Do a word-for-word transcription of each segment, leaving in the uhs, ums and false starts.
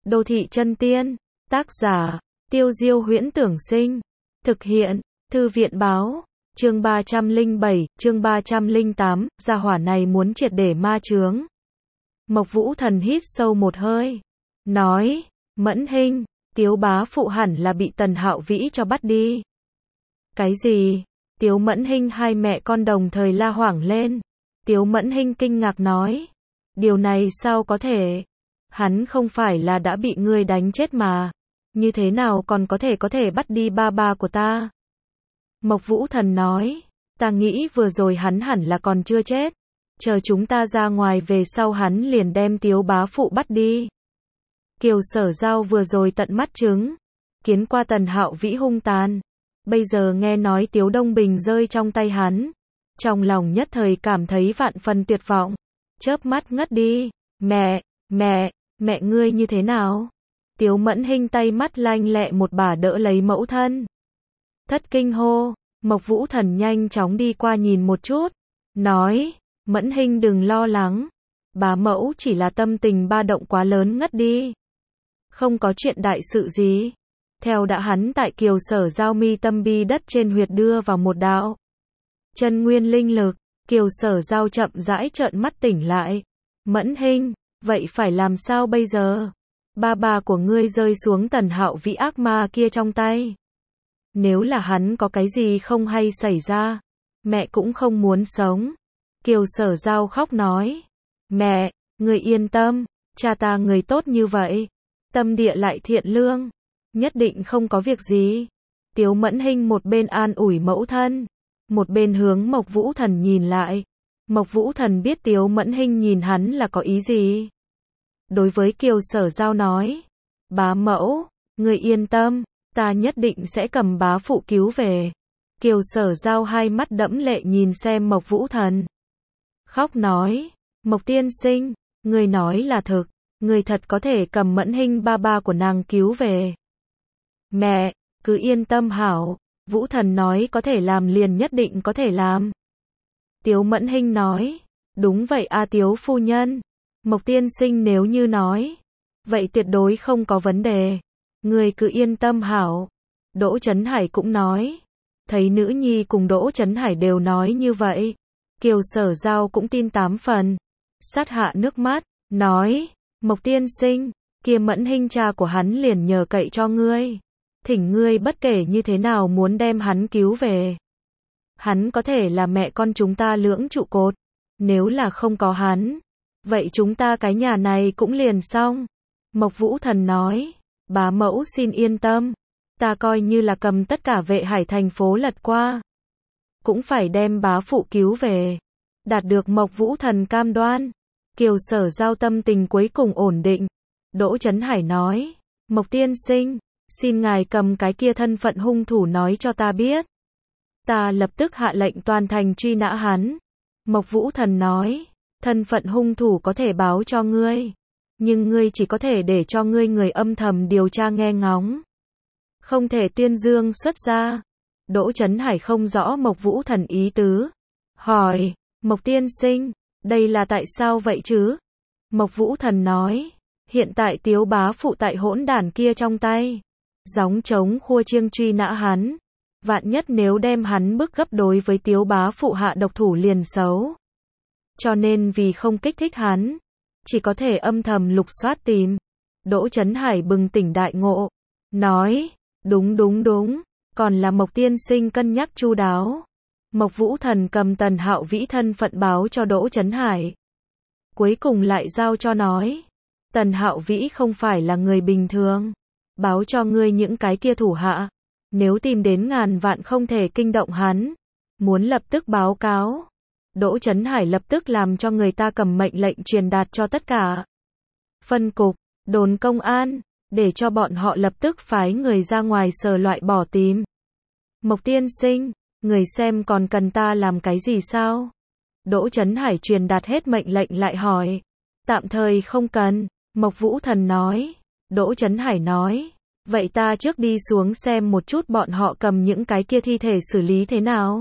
Đô thị chân tiên, tác giả, Tiêu Diêu Huyễn Tưởng Sinh, thực hiện, Thư viện Báo, chương ba trăm lẻ bảy, chương ba trăm lẻ tám, gia hỏa này muốn triệt để ma chướng. Mộc Vũ Thần hít sâu một hơi, nói, Mẫn Hinh, Tiếu bá phụ hẳn là bị Tần Hạo Vĩ cho bắt đi. Cái gì? Tiếu Mẫn Hinh hai mẹ con đồng thời la hoảng lên. Tiếu Mẫn Hinh kinh ngạc nói, điều này sao có thể? Hắn không phải là đã bị ngươi đánh chết mà, như thế nào còn có thể có thể bắt đi ba ba của ta? Mộc Vũ Thần nói, ta nghĩ vừa rồi hắn hẳn là còn chưa chết, chờ chúng ta ra ngoài về sau hắn liền đem Tiếu bá phụ bắt đi. Kiều Sở Giao vừa rồi tận mắt chứng kiến qua Tần Hạo Vĩ hung tàn, bây giờ nghe nói Tiếu Đông Bình rơi trong tay hắn, trong lòng nhất thời cảm thấy vạn phần tuyệt vọng, chớp mắt ngất đi. Mẹ, mẹ, mẹ ngươi như thế nào? Tiếu Mẫn Hinh tay mắt lanh lẹ một bà đỡ lấy mẫu thân. Thất kinh hô, Mộc Vũ Thần nhanh chóng đi qua nhìn một chút, nói, Mẫn Hinh đừng lo lắng, bá mẫu chỉ là tâm tình ba động quá lớn ngất đi. Không có chuyện đại sự gì. Theo đã hắn tại Kiều Sở Giao mi tâm bi đất trên huyệt đưa vào một đạo chân nguyên linh lực, Kiều Sở Giao chậm rãi trợn mắt tỉnh lại. Mẫn Hinh, vậy phải làm sao bây giờ? Ba bà của ngươi rơi xuống Tần Hạo Vĩ ác ma kia trong tay. Nếu là hắn có cái gì không hay xảy ra, mẹ cũng không muốn sống. Kiều Sở Giao khóc nói, mẹ, người yên tâm, cha ta người tốt như vậy, tâm địa lại thiện lương, nhất định không có việc gì. Tiếu Mẫn Hinh một bên an ủi mẫu thân, một bên hướng Mộc Vũ Thần nhìn lại. Mộc Vũ Thần biết Tiếu Mẫn Hinh nhìn hắn là có ý gì. Đối với Kiều Sở Giao nói, bá mẫu, người yên tâm, ta nhất định sẽ cầm bá phụ cứu về. Kiều Sở Giao hai mắt đẫm lệ nhìn xem Mộc Vũ Thần, khóc nói, Mộc tiên sinh, người nói là thực, người thật có thể cầm Mẫn Hinh ba ba của nàng cứu về. Mẹ, cứ yên tâm hảo, Vũ Thần nói có thể làm liền nhất định có thể làm. Tiếu Mẫn Hinh nói, đúng vậy a Tiếu phu nhân, Mộc tiên sinh nếu như nói, vậy tuyệt đối không có vấn đề, người cứ yên tâm hảo. Đỗ Chấn Hải cũng nói, thấy nữ nhi cùng Đỗ Chấn Hải đều nói như vậy, Kiều Sở Giao cũng tin tám phần, sát hạ nước mắt, nói, Mộc tiên sinh, kia Mẫn Hinh cha của hắn liền nhờ cậy cho ngươi, thỉnh ngươi bất kể như thế nào muốn đem hắn cứu về. Hắn có thể là mẹ con chúng ta lưỡng trụ cột, nếu là không có hắn, vậy chúng ta cái nhà này cũng liền xong. Mộc Vũ Thần nói, bá mẫu xin yên tâm, ta coi như là cầm tất cả Vệ Hải thành phố lật qua, cũng phải đem bá phụ cứu về. Đạt được Mộc Vũ Thần cam đoan, Kiều Sở Giao tâm tình cuối cùng ổn định. Đỗ Chấn Hải nói, Mộc tiên sinh, xin ngài cầm cái kia thân phận hung thủ nói cho ta biết, ta lập tức hạ lệnh toàn thành truy nã hắn. Mộc Vũ Thần nói, thân phận hung thủ có thể báo cho ngươi, nhưng ngươi chỉ có thể để cho ngươi người âm thầm điều tra nghe ngóng, không thể tuyên dương xuất ra. Đỗ Chấn Hải không rõ Mộc Vũ Thần ý tứ, hỏi, Mộc tiên sinh, đây là tại sao vậy chứ? Mộc Vũ Thần nói, hiện tại Tiếu bá phụ tại hỗn đản kia trong tay, gióng trống khua chiêng truy nã hắn, vạn nhất nếu đem hắn bức gấp đối với Tiếu bá phụ hạ độc thủ liền xấu. Cho nên vì không kích thích hắn, chỉ có thể âm thầm lục soát tìm. Đỗ Chấn Hải bừng tỉnh đại ngộ, nói, đúng đúng đúng, còn là Mộc tiên sinh cân nhắc chu đáo. Mộc Vũ Thần cầm Tần Hạo Vĩ thân phận báo cho Đỗ Chấn Hải, cuối cùng lại giao cho nói, Tần Hạo Vĩ không phải là người bình thường, báo cho ngươi những cái kia thủ hạ, nếu tìm đến ngàn vạn không thể kinh động hắn, muốn lập tức báo cáo. Đỗ Chấn Hải lập tức làm cho người ta cầm mệnh lệnh truyền đạt cho tất cả phân cục, đồn công an, để cho bọn họ lập tức phái người ra ngoài sở loại bỏ tìm. Mộc tiên sinh, người xem còn cần ta làm cái gì sao? Đỗ Chấn Hải truyền đạt hết mệnh lệnh lại hỏi, tạm thời không cần. Mộc Vũ Thần nói. Đỗ Chấn Hải nói, vậy ta trước đi xuống xem một chút bọn họ cầm những cái kia thi thể xử lý thế nào.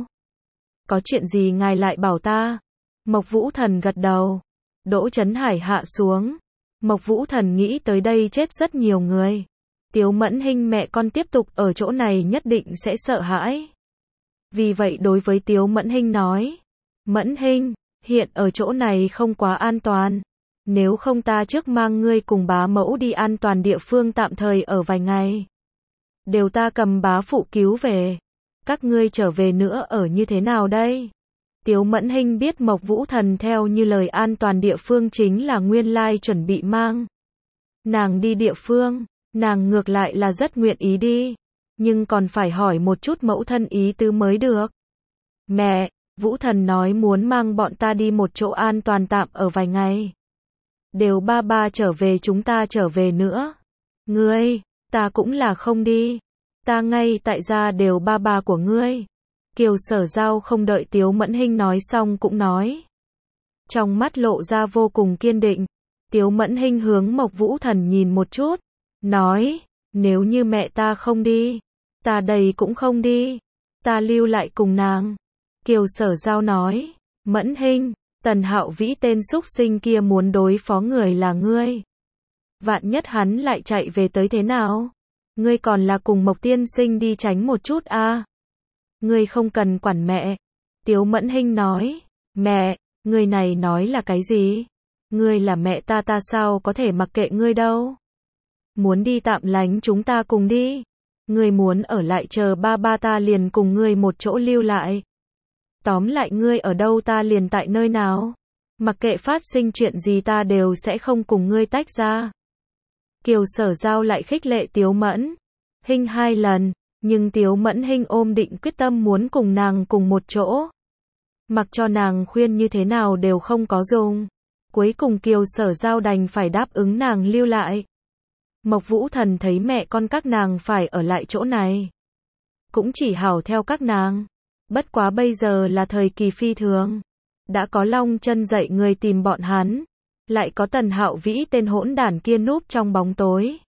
Có chuyện gì ngài lại bảo ta? Mộc Vũ Thần gật đầu. Đỗ Chấn Hải hạ xuống. Mộc Vũ Thần nghĩ tới đây chết rất nhiều người. Tiếu Mẫn Hinh mẹ con tiếp tục ở chỗ này nhất định sẽ sợ hãi. Vì vậy đối với Tiếu Mẫn Hinh nói, Mẫn Hinh, hiện ở chỗ này không quá an toàn. Nếu không ta trước mang ngươi cùng bá mẫu đi an toàn địa phương tạm thời ở vài ngày. Đều ta cầm bá phụ cứu về. Các ngươi trở về nữa ở như thế nào đây? Tiếu Mẫn Hinh biết Mộc Vũ Thần theo như lời an toàn địa phương chính là nguyên lai chuẩn bị mang nàng đi địa phương, nàng ngược lại là rất nguyện ý đi, nhưng còn phải hỏi một chút mẫu thân ý tứ mới được. Mẹ, Vũ Thần nói muốn mang bọn ta đi một chỗ an toàn tạm ở vài ngày. Đều ba ba trở về chúng ta trở về nữa. Ngươi, ta cũng là không đi. Ta ngay tại gia đều ba ba của ngươi. Kiều Sở Giao không đợi Tiếu Mẫn Hinh nói xong cũng nói. Trong mắt lộ ra vô cùng kiên định. Tiếu Mẫn Hinh hướng Mộc Vũ Thần nhìn một chút. Nói, nếu như mẹ ta không đi, ta đây cũng không đi. Ta lưu lại cùng nàng. Kiều Sở Giao nói, Mẫn Hinh, Tần Hạo Vĩ tên súc sinh kia muốn đối phó người là ngươi. Vạn nhất hắn lại chạy về tới thế nào? Ngươi còn là cùng Mộc tiên sinh đi tránh một chút a. À? Ngươi không cần quản mẹ. Tiếu Mẫn Hinh nói, mẹ, ngươi này nói là cái gì? Ngươi là mẹ ta ta sao có thể mặc kệ ngươi đâu? Muốn đi tạm lánh chúng ta cùng đi. Ngươi muốn ở lại chờ ba ba ta liền cùng ngươi một chỗ lưu lại. Tóm lại ngươi ở đâu ta liền tại nơi nào. Mặc kệ phát sinh chuyện gì ta đều sẽ không cùng ngươi tách ra. Kiều Sở Giao lại khích lệ Tiếu Mẫn Hinh hai lần, nhưng Tiếu Mẫn Hinh ôm định quyết tâm muốn cùng nàng cùng một chỗ. Mặc cho nàng khuyên như thế nào đều không có dùng. Cuối cùng Kiều Sở Giao đành phải đáp ứng nàng lưu lại. Mộc Vũ Thần thấy mẹ con các nàng phải ở lại chỗ này, cũng chỉ hảo theo các nàng. Bất quá bây giờ là thời kỳ phi thường. Đã có Long Chân dạy người tìm bọn hắn. Lại có Tần Hạo Vĩ tên hỗn đản kia núp trong bóng tối.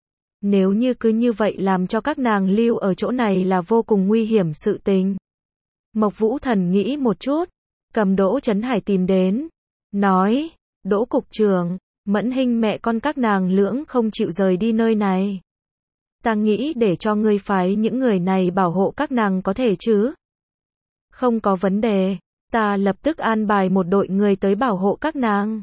Nếu như cứ như vậy làm cho các nàng lưu ở chỗ này là vô cùng nguy hiểm sự tình. Mộc Vũ Thần nghĩ một chút, cầm Đỗ Chấn Hải tìm đến. Nói, Đỗ cục trưởng, Mẫn Hinh mẹ con các nàng lưỡng không chịu rời đi nơi này. Ta nghĩ để cho ngươi phái những người này bảo hộ các nàng có thể chứ? Không có vấn đề, ta lập tức an bài một đội người tới bảo hộ các nàng.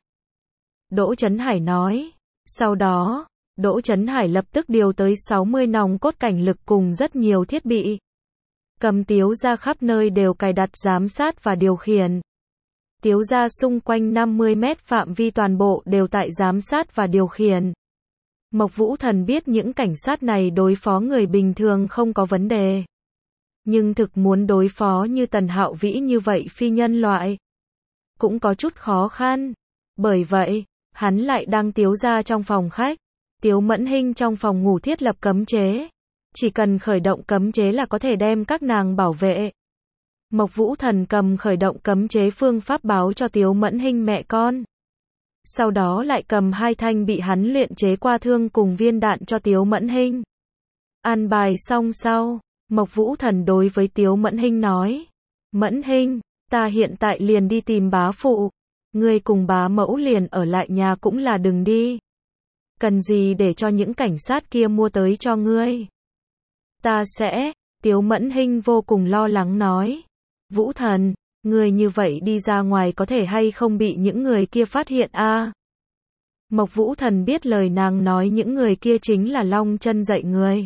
Đỗ Chấn Hải nói. Sau đó, Đỗ Chấn Hải lập tức điều tới sáu mươi nòng cốt cảnh lực cùng rất nhiều thiết bị. Cầm Tiếu gia khắp nơi đều cài đặt giám sát và điều khiển. Tiếu gia xung quanh năm mươi mét phạm vi toàn bộ đều tại giám sát và điều khiển. Mộc Vũ Thần biết những cảnh sát này đối phó người bình thường không có vấn đề. Nhưng thực muốn đối phó như Tần Hạo Vĩ như vậy phi nhân loại, cũng có chút khó khăn. Bởi vậy, hắn lại đang Tiếu gia trong phòng khách. Tiếu Mẫn Hinh trong phòng ngủ thiết lập cấm chế. Chỉ cần khởi động cấm chế là có thể đem các nàng bảo vệ. Mộc Vũ Thần cầm khởi động cấm chế phương pháp báo cho Tiếu Mẫn Hinh mẹ con. Sau đó lại cầm hai thanh bị hắn luyện chế qua thương cùng viên đạn cho Tiếu Mẫn Hinh. An bài xong sau, Mộc Vũ Thần đối với Tiếu Mẫn Hinh nói. Mẫn Hinh, ta hiện tại liền đi tìm bá phụ. Ngươi cùng bá mẫu liền ở lại nhà cũng là đừng đi. Cần gì để cho những cảnh sát kia mua tới cho ngươi? Ta sẽ, Tiếu Mẫn Hinh vô cùng lo lắng nói. Vũ Thần, ngươi như vậy đi ra ngoài có thể hay không bị những người kia phát hiện a? À? Mộc Vũ Thần biết lời nàng nói những người kia chính là Long Chân dạy người.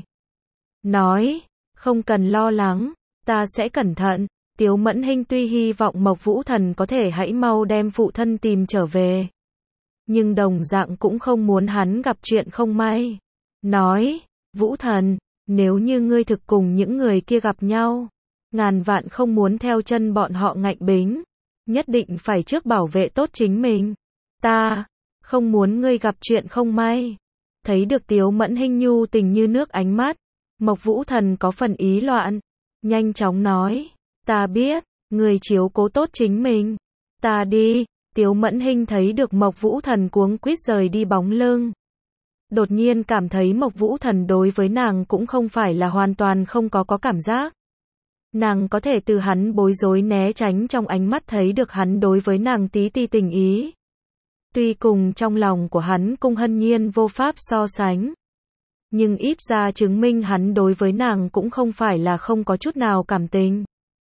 Nói, không cần lo lắng, ta sẽ cẩn thận. Tiếu Mẫn Hinh tuy hy vọng Mộc Vũ Thần có thể hãy mau đem phụ thân tìm trở về. Nhưng đồng dạng cũng không muốn hắn gặp chuyện không may. Nói, Vũ Thần, nếu như ngươi thực cùng những người kia gặp nhau, ngàn vạn không muốn theo chân bọn họ ngạnh bính. Nhất định phải trước bảo vệ tốt chính mình. Ta, không muốn ngươi gặp chuyện không may. Thấy được Tiếu Mẫn Hinh nhu tình như nước ánh mắt, Mộc Vũ Thần có phần ý loạn. Nhanh chóng nói, ta biết, ngươi chiếu cố tốt chính mình. Ta đi. Tiếu Mẫn Hinh thấy được Mộc Vũ Thần cuống quýt rời đi bóng lưng. Đột nhiên cảm thấy Mộc Vũ Thần đối với nàng cũng không phải là hoàn toàn không có có cảm giác. Nàng có thể từ hắn bối rối né tránh trong ánh mắt thấy được hắn đối với nàng tí ti tình ý. Tuy cùng trong lòng của hắn Cung Hân Nhiên vô pháp so sánh, nhưng ít ra chứng minh hắn đối với nàng cũng không phải là không có chút nào cảm tình.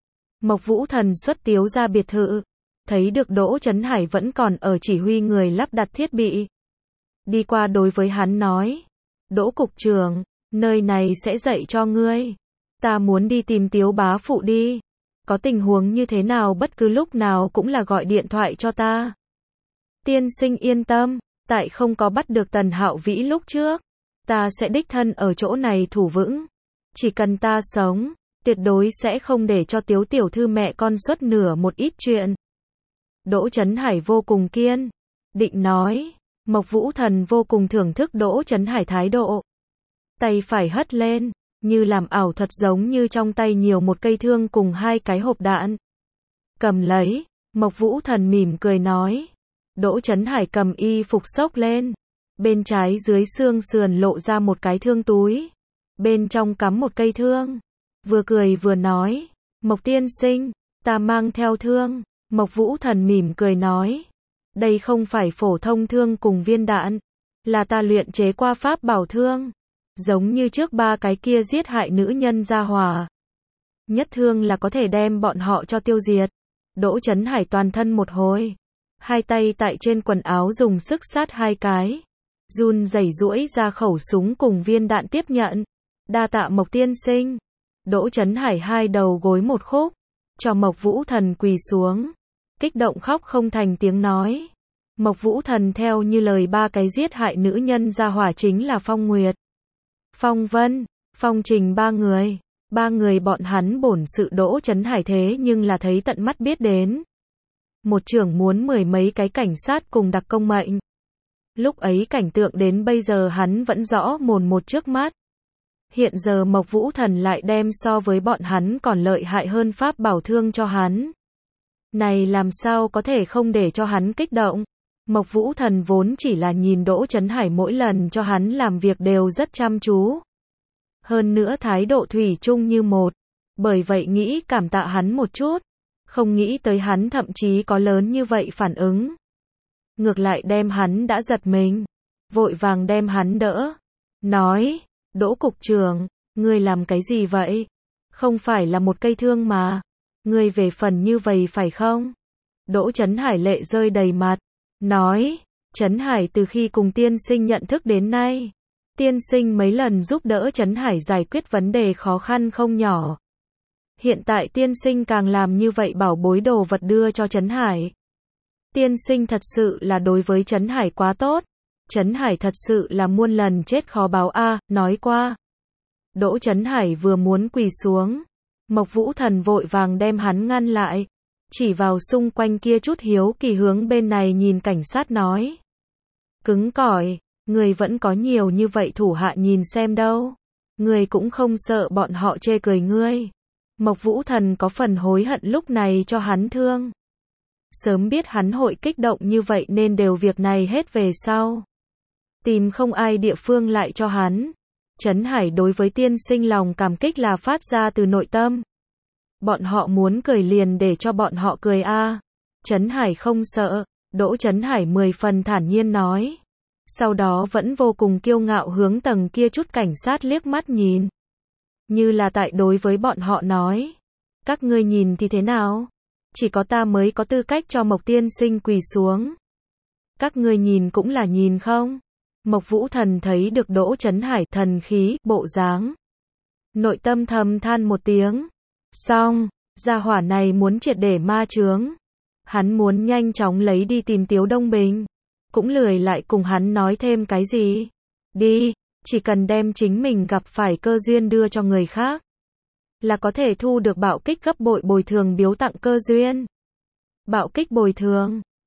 Mộc Vũ Thần xuất tiếu ra biệt thự, thấy được Đỗ Chấn Hải vẫn còn ở chỉ huy người lắp đặt thiết bị. Đi qua đối với hắn nói, Đỗ cục trưởng, nơi này sẽ dạy cho ngươi. Ta muốn đi tìm Tiếu bá phụ đi. Có tình huống như thế nào bất cứ lúc nào cũng là gọi điện thoại cho ta. Tiên sinh yên tâm, tại không có bắt được Tần Hạo Vĩ lúc trước, ta sẽ đích thân ở chỗ này thủ vững. Chỉ cần ta sống, tuyệt đối sẽ không để cho Tiếu tiểu thư mẹ con xuất nửa một ít chuyện. Đỗ Chấn Hải vô cùng kiên định nói. Mộc Vũ Thần vô cùng thưởng thức Đỗ Chấn Hải thái độ. Tay phải hất lên, như làm ảo thuật giống như trong tay nhiều một cây thương cùng hai cái hộp đạn. Cầm lấy, Mộc Vũ Thần mỉm cười nói. Đỗ Chấn Hải cầm y phục xốc lên. Bên trái dưới xương sườn lộ ra một cái thương túi. Bên trong cắm một cây thương. Vừa cười vừa nói. Mộc tiên sinh, ta mang theo thương. Mộc Vũ Thần mỉm cười nói. Đây không phải phổ thông thương cùng viên đạn. Là ta luyện chế qua pháp bảo thương. Giống như trước ba cái kia giết hại nữ nhân gia hỏa. Nhất thương là có thể đem bọn họ cho tiêu diệt. Đỗ Chấn Hải toàn thân một hồi. Hai tay tại trên quần áo dùng sức sát hai cái. Run rẩy duỗi ra khẩu súng cùng viên đạn tiếp nhận. Đa tạ Mộc tiên sinh. Đỗ Chấn Hải hai đầu gối một khúc. Cho Mộc Vũ Thần quỳ xuống. Kích động khóc không thành tiếng nói. Mộc Vũ Thần theo như lời ba cái giết hại nữ nhân gia hỏa chính là Phong Nguyệt, Phong Vân, Phong Trình ba người. Ba người bọn hắn bổn sự Đỗ Chấn Hải thế nhưng là thấy tận mắt biết đến. Một trưởng muốn mười mấy cái cảnh sát cùng đặc công mệnh. Lúc ấy cảnh tượng đến bây giờ hắn vẫn rõ mồn một trước mắt. Hiện giờ Mộc Vũ Thần lại đem so với bọn hắn còn lợi hại hơn pháp bảo thương cho hắn. Này làm sao có thể không để cho hắn kích động. Mộc Vũ Thần vốn chỉ là nhìn Đỗ Chấn Hải mỗi lần cho hắn làm việc đều rất chăm chú. Hơn nữa thái độ thủy chung như một. Bởi vậy nghĩ cảm tạ hắn một chút. Không nghĩ tới hắn thậm chí có lớn như vậy phản ứng. Ngược lại đem hắn đã giật mình. Vội vàng đem hắn đỡ. Nói, Đỗ cục trưởng, ngươi làm cái gì vậy? Không phải là một cây thương mà. Ngươi về phần như vậy phải không? Đỗ Chấn Hải lệ rơi đầy mặt. Nói, Chấn Hải từ khi cùng tiên sinh nhận thức đến nay. Tiên sinh mấy lần giúp đỡ Chấn Hải giải quyết vấn đề khó khăn không nhỏ. Hiện tại tiên sinh càng làm như vậy bảo bối đồ vật đưa cho Chấn Hải. Tiên sinh thật sự là đối với Chấn Hải quá tốt. Chấn Hải thật sự là muôn lần chết khó báo a, à, nói qua. Đỗ Chấn Hải vừa muốn quỳ xuống. Mộc Vũ Thần vội vàng đem hắn ngăn lại. Chỉ vào xung quanh kia chút hiếu kỳ hướng bên này nhìn cảnh sát nói. Cứng cỏi, người vẫn có nhiều như vậy thủ hạ nhìn xem đâu. Người cũng không sợ bọn họ chê cười ngươi. Mộc Vũ Thần có phần hối hận lúc này cho hắn thương. Sớm biết hắn hội kích động như vậy nên đều việc này hết về sau. Tìm không ai địa phương lại cho hắn. Chấn Hải đối với tiên sinh lòng cảm kích là phát ra từ nội tâm. Bọn họ muốn cười liền để cho bọn họ cười a. À. Chấn Hải không sợ. Đỗ Chấn Hải mười phần thản nhiên nói. Sau đó vẫn vô cùng kiêu ngạo hướng tầng kia chút cảnh sát liếc mắt nhìn. Như là tại đối với bọn họ nói. Các ngươi nhìn thì thế nào? Chỉ có ta mới có tư cách cho Mộc tiên sinh quỳ xuống. Các ngươi nhìn cũng là nhìn không? Mộc Vũ Thần thấy được Đỗ Chấn Hải thần khí, bộ dáng. Nội tâm thầm than một tiếng. Xong, gia hỏa này muốn triệt để ma chướng. Hắn muốn nhanh chóng lấy đi tìm Tiếu Đông Bình. Cũng lười lại cùng hắn nói thêm cái gì. Đi, chỉ cần đem chính mình gặp phải cơ duyên đưa cho người khác. Là có thể thu được bạo kích gấp bội bồi thường biếu tặng cơ duyên. Bạo kích bồi thường.